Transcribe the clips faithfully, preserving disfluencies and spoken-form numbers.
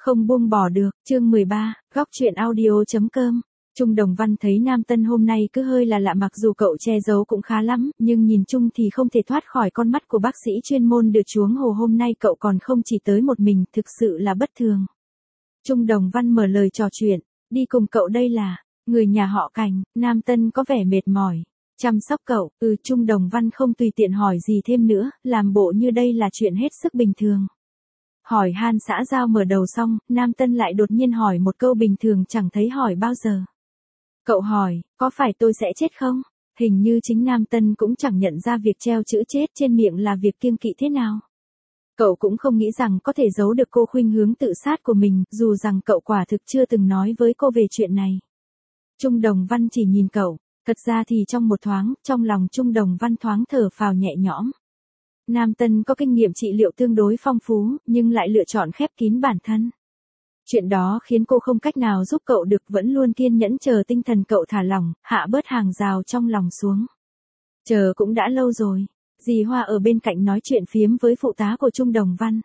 Không buông bỏ được, chương mười ba, góc truyện audio.com. Trung Đồng Văn thấy Nam Tân hôm nay cứ hơi là lạ, mặc dù cậu che giấu cũng khá lắm, nhưng nhìn chung thì không thể thoát khỏi con mắt của bác sĩ chuyên môn được chuống hồ. Hôm nay cậu còn không chỉ tới một mình, thực sự là bất thường. Trung Đồng Văn mở lời trò chuyện, đi cùng cậu đây là người nhà họ Cảnh. Nam Tân có vẻ mệt mỏi, chăm sóc cậu. Ừ, Trung Đồng Văn không tùy tiện hỏi gì thêm nữa, làm bộ như đây là chuyện hết sức bình thường. Hỏi han xã giao mở đầu xong, Nam Tân lại đột nhiên hỏi một câu bình thường chẳng thấy hỏi bao giờ. Cậu hỏi, có phải tôi sẽ chết không? Hình như chính Nam Tân cũng chẳng nhận ra việc treo chữ chết trên miệng là việc kiêng kỵ thế nào. Cậu cũng không nghĩ rằng có thể giấu được cô khuynh hướng tự sát của mình, dù rằng cậu quả thực chưa từng nói với cô về chuyện này. Trung Đồng Văn chỉ nhìn cậu, thật ra thì trong một thoáng, trong lòng Trung Đồng Văn thoáng thở phào nhẹ nhõm. Nam Tân có kinh nghiệm trị liệu tương đối phong phú, nhưng lại lựa chọn khép kín bản thân. Chuyện đó khiến cô không cách nào giúp cậu được, vẫn luôn kiên nhẫn chờ tinh thần cậu thả lỏng, hạ bớt hàng rào trong lòng xuống. Chờ cũng đã lâu rồi, dì Hoa ở bên cạnh nói chuyện phiếm với phụ tá của Trung Đồng Văn.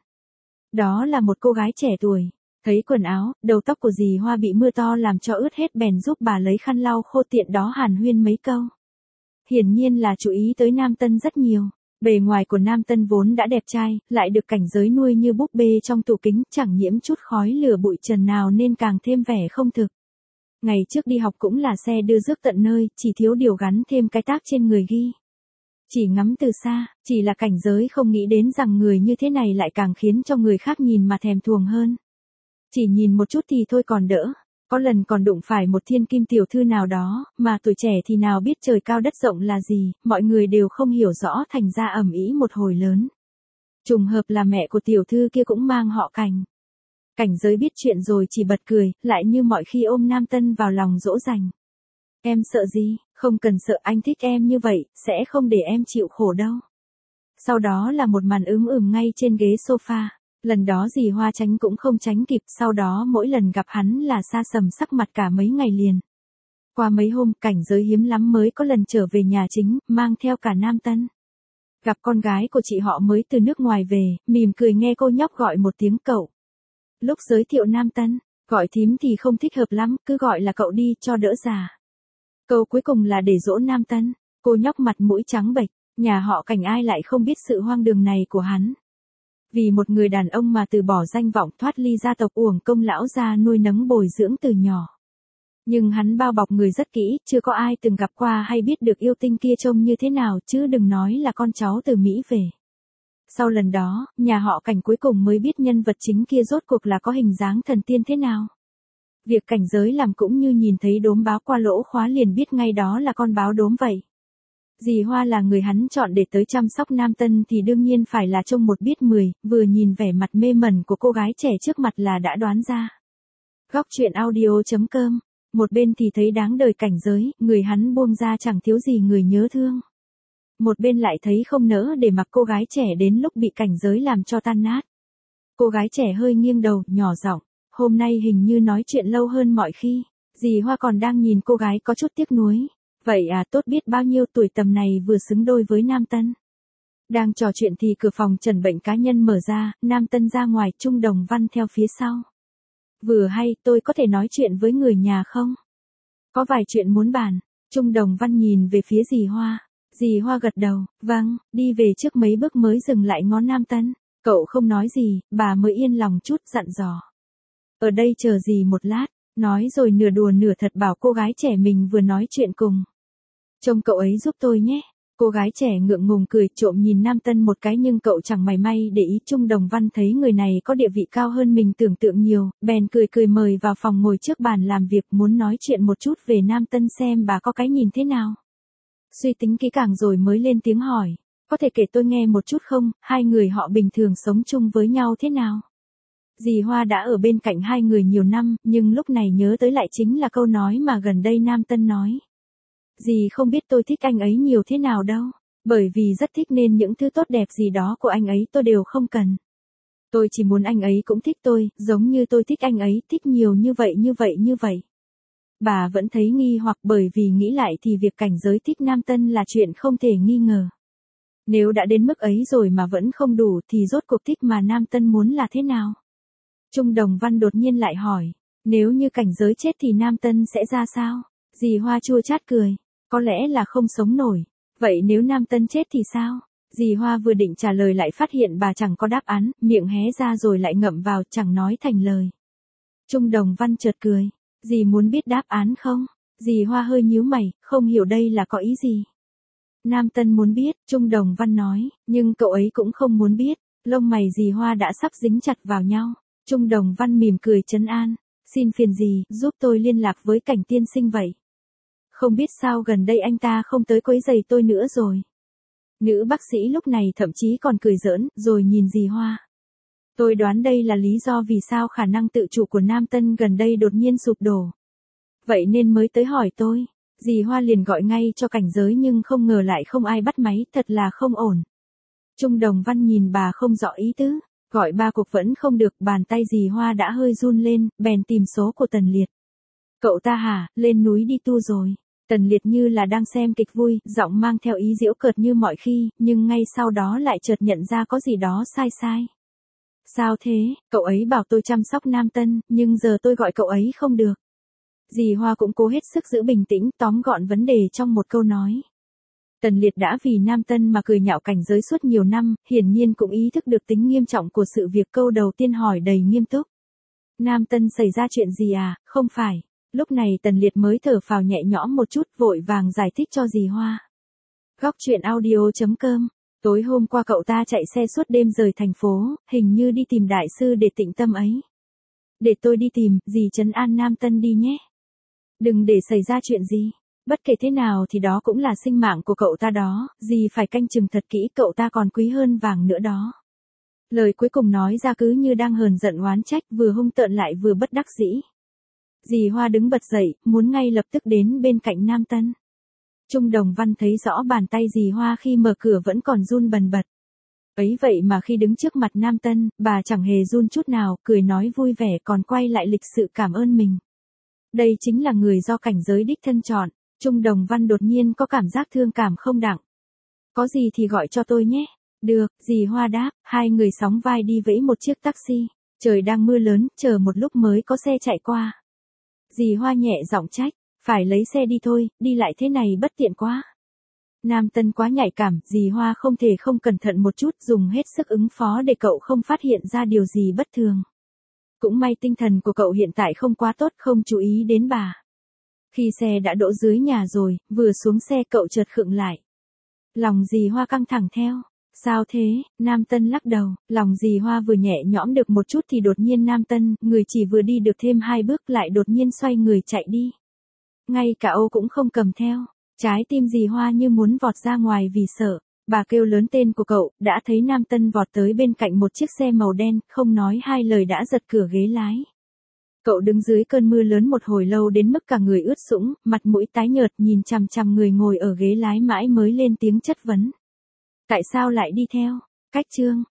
Đó là một cô gái trẻ tuổi, thấy quần áo, đầu tóc của dì Hoa bị mưa to làm cho ướt hết, bèn giúp bà lấy khăn lau khô, tiện đó hàn huyên mấy câu. Hiển nhiên là chú ý tới Nam Tân rất nhiều. Bề ngoài của Nam Tân vốn đã đẹp trai, lại được cảnh giới nuôi như búp bê trong tủ kính, chẳng nhiễm chút khói lửa bụi trần nào nên càng thêm vẻ không thực. Ngày trước đi học cũng là xe đưa rước tận nơi, chỉ thiếu điều gắn thêm cái tác trên người ghi. Chỉ ngắm từ xa, chỉ là cảnh giới không nghĩ đến rằng người như thế này lại càng khiến cho người khác nhìn mà thèm thuồng hơn. Chỉ nhìn một chút thì thôi còn đỡ. Có lần còn đụng phải một thiên kim tiểu thư nào đó, mà tuổi trẻ thì nào biết trời cao đất rộng là gì, mọi người đều không hiểu rõ, thành ra ầm ĩ một hồi lớn. Trùng hợp là mẹ của tiểu thư kia cũng mang họ Cảnh. Cảnh giới biết chuyện rồi chỉ bật cười, lại như mọi khi ôm Nam Tân vào lòng dỗ dành. Em sợ gì, không cần sợ, anh thích em như vậy, sẽ không để em chịu khổ đâu. Sau đó là một màn ướm ừm ngay trên ghế sofa. Lần đó dì Hoa tránh cũng không tránh kịp, sau đó mỗi lần gặp hắn là sa sầm sắc mặt cả mấy ngày liền. Qua mấy hôm, Cảnh giới hiếm lắm mới có lần trở về nhà chính, mang theo cả Nam Tân. Gặp con gái của chị họ mới từ nước ngoài về, mỉm cười nghe cô nhóc gọi một tiếng cậu. Lúc giới thiệu Nam Tân, gọi thím thì không thích hợp lắm, cứ gọi là cậu đi cho đỡ già. Câu cuối cùng là để dỗ Nam Tân, cô nhóc mặt mũi trắng bệch, nhà họ Cảnh ai lại không biết sự hoang đường này của hắn. Vì một người đàn ông mà từ bỏ danh vọng, thoát ly gia tộc, uổng công lão gia nuôi nấng bồi dưỡng từ nhỏ. Nhưng hắn bao bọc người rất kỹ, chưa có ai từng gặp qua hay biết được yêu tinh kia trông như thế nào, chứ đừng nói là con cháu từ Mỹ về. Sau lần đó, nhà họ Cảnh cuối cùng mới biết nhân vật chính kia rốt cuộc là có hình dáng thần tiên thế nào. Việc cảnh giới làm cũng như nhìn thấy đốm báo qua lỗ khóa, liền biết ngay đó là con báo đốm vậy. Dì Hoa là người hắn chọn để tới chăm sóc Nam Tân thì đương nhiên phải là trông một biết mười, vừa nhìn vẻ mặt mê mẩn của cô gái trẻ trước mặt là đã đoán ra. Góc truyện audio.com, một bên thì thấy đáng đời Cảnh giới, người hắn buông ra chẳng thiếu gì người nhớ thương. Một bên lại thấy không nỡ để mặc cô gái trẻ đến lúc bị Cảnh giới làm cho tan nát. Cô gái trẻ hơi nghiêng đầu, nhỏ giọng, hôm nay hình như nói chuyện lâu hơn mọi khi. Dì Hoa còn đang nhìn cô gái có chút tiếc nuối. Vậy à, tốt biết bao nhiêu, tuổi tầm này vừa xứng đôi với Nam Tân. Đang trò chuyện thì cửa phòng chẩn bệnh cá nhân mở ra, Nam Tân ra ngoài, Trung Đồng Văn theo phía sau. Vừa hay, tôi có thể nói chuyện với người nhà không? Có vài chuyện muốn bàn. Trung Đồng Văn nhìn về phía dì Hoa. Dì Hoa gật đầu, vâng, đi về trước mấy bước mới dừng lại ngó Nam Tân. Cậu không nói gì, bà mới yên lòng chút, dặn dò. Ở đây chờ dì một lát, nói rồi nửa đùa nửa thật bảo cô gái trẻ mình vừa nói chuyện cùng. Trông cậu ấy giúp tôi nhé. Cô gái trẻ ngượng ngùng cười, trộm nhìn Nam Tân một cái nhưng cậu chẳng mảy may để ý. Trung Đồng Văn thấy người này có địa vị cao hơn mình tưởng tượng nhiều, bèn cười cười mời vào phòng ngồi trước bàn làm việc, muốn nói chuyện một chút về Nam Tân xem bà có cái nhìn thế nào. Suy tính kỹ càng rồi mới lên tiếng hỏi, có thể kể tôi nghe một chút không, hai người họ bình thường sống chung với nhau thế nào? Dì Hoa đã ở bên cạnh hai người nhiều năm, nhưng lúc này nhớ tới lại chính là câu nói mà gần đây Nam Tân nói. Dì không biết tôi thích anh ấy nhiều thế nào đâu, bởi vì rất thích nên những thứ tốt đẹp gì đó của anh ấy tôi đều không cần. Tôi chỉ muốn anh ấy cũng thích tôi, giống như tôi thích anh ấy, thích nhiều như vậy như vậy như vậy. Bà vẫn thấy nghi hoặc, bởi vì nghĩ lại thì việc Cảnh giới thích Nam Tân là chuyện không thể nghi ngờ. Nếu đã đến mức ấy rồi mà vẫn không đủ thì rốt cuộc thích mà Nam Tân muốn là thế nào? Trung Đồng Văn đột nhiên lại hỏi, nếu như cảnh giới chết thì Nam Tân sẽ ra sao? Dì Hoa chua chát cười, có lẽ là không sống nổi. Vậy nếu Nam Tân chết thì sao? Dì Hoa vừa định trả lời lại phát hiện bà chẳng có đáp án, miệng hé ra rồi lại ngậm vào, chẳng nói thành lời. Trung Đồng Văn chợt cười, dì muốn biết đáp án không? Dì Hoa hơi nhíu mày, không hiểu đây là có ý gì. Nam Tân muốn biết, Trung Đồng Văn nói, nhưng cậu ấy cũng không muốn biết. Lông mày dì Hoa đã sắp dính chặt vào nhau. Trung Đồng Văn mỉm cười trấn an, xin phiền dì, giúp tôi liên lạc với Cảnh tiên sinh vậy. Không biết sao gần đây anh ta không tới quấy rầy tôi nữa rồi. Nữ bác sĩ lúc này thậm chí còn cười giỡn, rồi nhìn dì Hoa. Tôi đoán đây là lý do vì sao khả năng tự chủ của Nam Tân gần đây đột nhiên sụp đổ. Vậy nên mới tới hỏi tôi. Dì Hoa liền gọi ngay cho cảnh giới nhưng không ngờ lại không ai bắt máy, thật là không ổn. Trung Đồng Văn nhìn bà không rõ ý tứ, gọi ba cuộc vẫn không được, bàn tay dì Hoa đã hơi run lên, bèn tìm số của Tần Liệt. Cậu ta hả, lên núi đi tu rồi. Tần Liệt như là đang xem kịch vui, giọng mang theo ý giễu cợt như mọi khi, nhưng ngay sau đó lại chợt nhận ra có gì đó sai sai. Sao thế, cậu ấy bảo tôi chăm sóc Nam Tân, nhưng giờ tôi gọi cậu ấy không được. Dì Hoa cũng cố hết sức giữ bình tĩnh, tóm gọn vấn đề trong một câu nói. Tần Liệt đã vì Nam Tân mà cười nhạo cảnh giới suốt nhiều năm, hiển nhiên cũng ý thức được tính nghiêm trọng của sự việc, câu đầu tiên hỏi đầy nghiêm túc. Nam Tân xảy ra chuyện gì à, không phải. Lúc này Tần Liệt mới thở phào nhẹ nhõm một chút, vội vàng giải thích cho dì Hoa. Góc truyện audio chấm com. Tối hôm qua cậu ta chạy xe suốt đêm rời thành phố, hình như đi tìm đại sư để tịnh tâm ấy. Để tôi đi tìm, dì trấn an Nam Tân đi nhé. Đừng để xảy ra chuyện gì. Bất kể thế nào thì đó cũng là sinh mạng của cậu ta đó, dì phải canh chừng thật kỹ, cậu ta còn quý hơn vàng nữa đó. Lời cuối cùng nói ra cứ như đang hờn giận oán trách, vừa hung tợn lại vừa bất đắc dĩ. Dì Hoa đứng bật dậy, muốn ngay lập tức đến bên cạnh Nam Tân. Trung Đồng Văn thấy rõ bàn tay dì Hoa khi mở cửa vẫn còn run bần bật. Ấy vậy mà khi đứng trước mặt Nam Tân, bà chẳng hề run chút nào, cười nói vui vẻ còn quay lại lịch sự cảm ơn mình. Đây chính là người do cảnh giới đích thân chọn. Trung Đồng Văn đột nhiên có cảm giác thương cảm không đặng. Có gì thì gọi cho tôi nhé. Được, dì Hoa đáp, hai người sóng vai đi vẫy một chiếc taxi. Trời đang mưa lớn, chờ một lúc mới có xe chạy qua. Dì Hoa nhẹ giọng trách, phải lấy xe đi thôi, đi lại thế này bất tiện quá. Nam Tân quá nhạy cảm, dì Hoa không thể không cẩn thận một chút, dùng hết sức ứng phó để cậu không phát hiện ra điều gì bất thường. Cũng may tinh thần của cậu hiện tại không quá tốt, không chú ý đến bà. Khi xe đã đỗ dưới nhà rồi, vừa xuống xe cậu chợt khựng lại. Lòng dì Hoa căng thẳng theo. Sao thế, Nam Tân lắc đầu, lòng dì Hoa vừa nhẹ nhõm được một chút thì đột nhiên Nam Tân, người chỉ vừa đi được thêm hai bước lại đột nhiên xoay người chạy đi. Ngay cả ô cũng không cầm theo, trái tim dì Hoa như muốn vọt ra ngoài vì sợ. Bà kêu lớn tên của cậu, đã thấy Nam Tân vọt tới bên cạnh một chiếc xe màu đen, không nói hai lời đã giật cửa ghế lái. Cậu đứng dưới cơn mưa lớn một hồi lâu đến mức cả người ướt sũng, mặt mũi tái nhợt nhìn chằm chằm người ngồi ở ghế lái mãi mới lên tiếng chất vấn. Tại sao lại đi theo? Cách chương